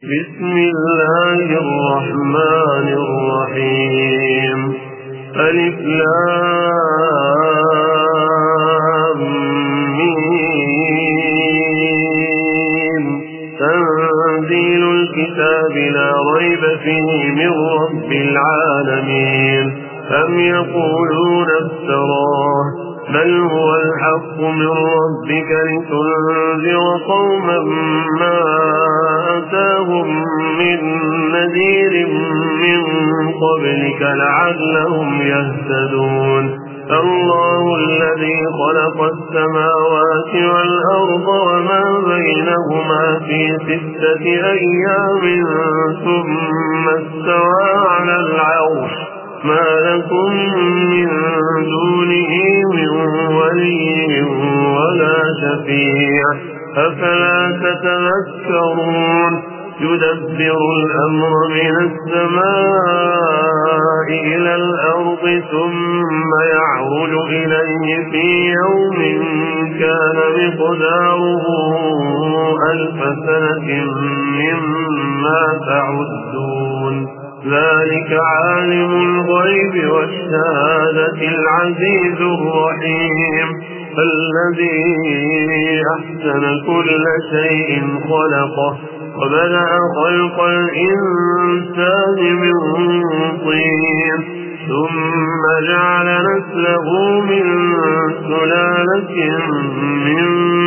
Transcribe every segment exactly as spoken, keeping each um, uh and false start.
بسم الله الرحمن الرحيم. ألف لام ميم. تنزيل الكتاب لا ريب فيه من رب العالمين. أم يقولون افتراه بل هو الحق من ربك لتنذر قوما ما أتاهم من نذير من قبلك لعلهم يهتدون. الله الذي خلق السماوات والأرض وما بينهما في ستة أيام ثم استوى على العرش ما لكم من دونه من ولي ولا شفيع أفلا تتذكرون. يدبر الأمر من السماء إلى الأرض ثم يعرج إليه في يوم كان مقداره ألف سنة مما تعدون. ذلك عالم الغيب والشهادة العزيز الرحيم. الذي أحسن كل شيء خلقه وبدأ خلق الإنسان من طين ثم جعل نسله من سلالة من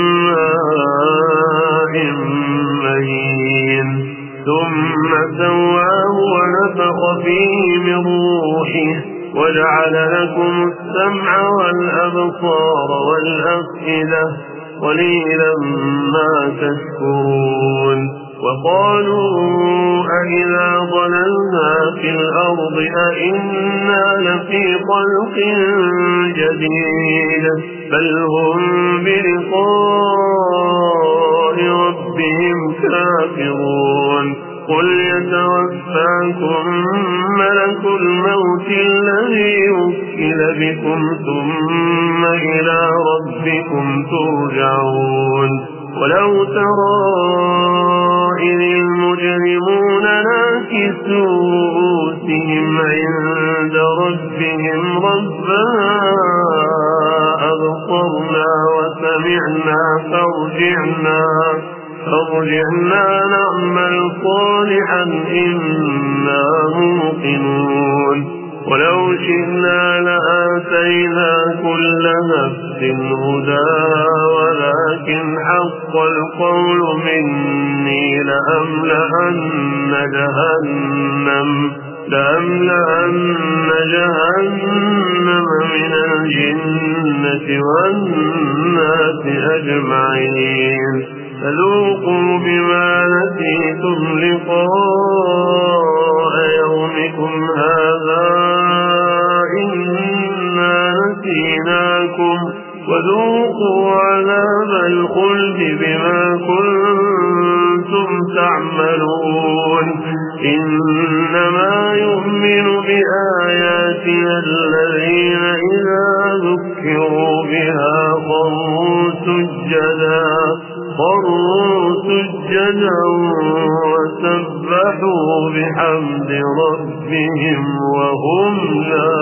ماء مهين ثم سواه ونفخ فيه من روحه وجعل لكم السمع والأبصار والأفئدة قليلا ما تشكرون. وقالوا أئذا ضللنا في الأرض أئنا لفي خلق جديد بل هم بلقاء ربهم كافرون. قل يتوفاكم ملك الموت الذي وكل بكم ثم إلى ربكم ترجعون. ولو ترى إذ المجرمون ناكسوا رؤوسهم عند ربهم ربنا أبصرنا وسمعنا فارجعنا فارجعنا نعمل صالحا إنا موقنون. ولو شئنا لآتينا كل نفس هداها ولكن حق القول مني لأملأن جهنم لأملأن جهنم من الجنة والناس أجمعين. فذوقوا بما نسيتم لقاء يومكم هذا إنا نسيناكم وذوقوا عذاب الخلد بما كنتم تعملون. إنما يؤمن بآياتنا الذين إذا ذكروا بها خروا سجدا خروا سجدا وسبحوا بحمد ربهم وهم لا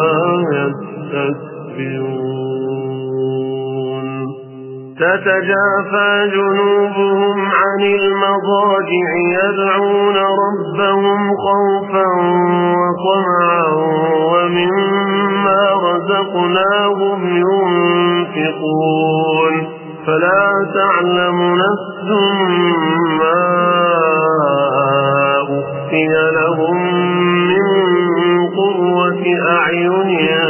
يستكبرون. تتجافى جنوبهم عن المضاجع يدعون ربهم خوفا وطمعا ومما رزقناهم ينفقون. فلا تعلم نفس ما أخفي لهم من قرة أعين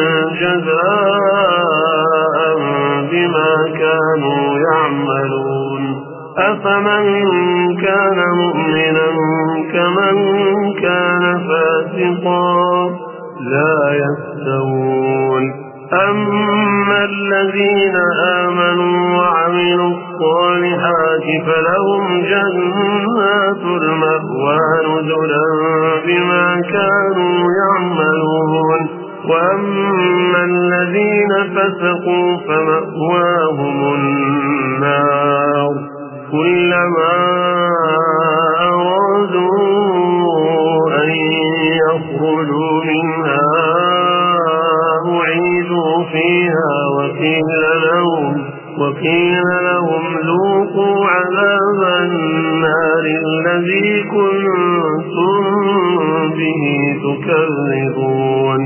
جزاء بما كانوا يعملون. أفمن كان مؤمنا كمن كان فاسقا لا يستوون. أما الذين آمنوا وعملوا الصالحات فلهم جنات المأوى نزلا بما كانوا يعملون. وأما الذين فسقوا فمأواهم النار كلما أرادوا الذي كنتم به تكذبون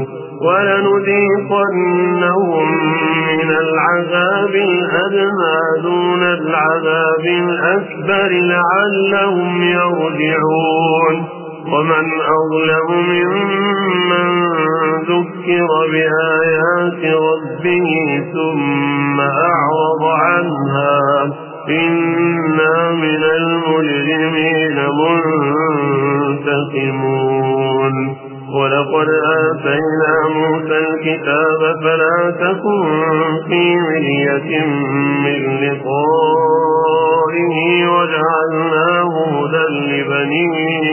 ولنذيقنهم من العذاب الأدنى دون العذاب الأكبر لعلهم يرجعون ومن أظلم ممن ذكر بآيات ربه ثم أعرض عنها إنا من المجرمين منتقمون ولقد آتينا موسى الكتاب فلا تكن في مرية من لقائه وجعلناه هدى لبني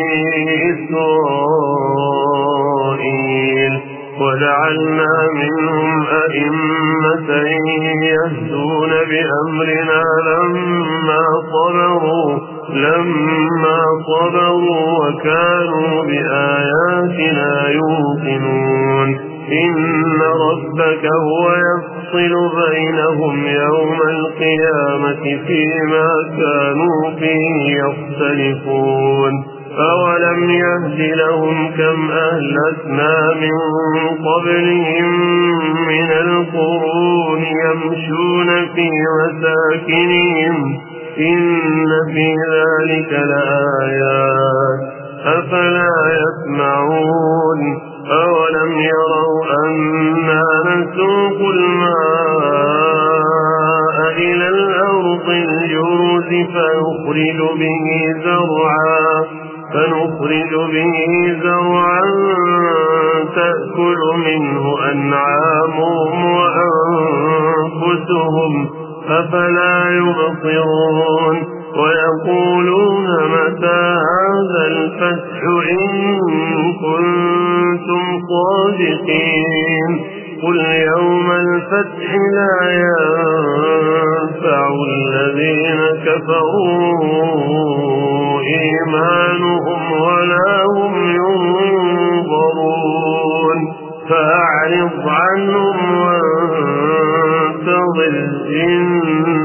إسرائيل وجعلنا منهم أئمة يهدون بأمرنا لما صبروا لما صبروا وكانوا بآياتنا يوقنون إن ربك هو يفصل بينهم يوم القيامة فيما كانوا فيه يختلفون أولم يهد لهم كم أهلكنا من قبلهم من القرون يمشون في مساكنهم إن في ذلك لآيات أفلا يسمعون أولم يروا أنا نسوق الماء إلى الأرض الجرز فنخرج به زرعا فنخرج به زرعا تأكل منه أنعامهم وأنفسهم أفلا يبصرون ويقولون متى هذا الفتح إن كنتم صادقين قل يوم الفتح لا ينفع الذين كفروا إيمانهم ولا هم ينظرون فأعرض عنهم وانتظر إن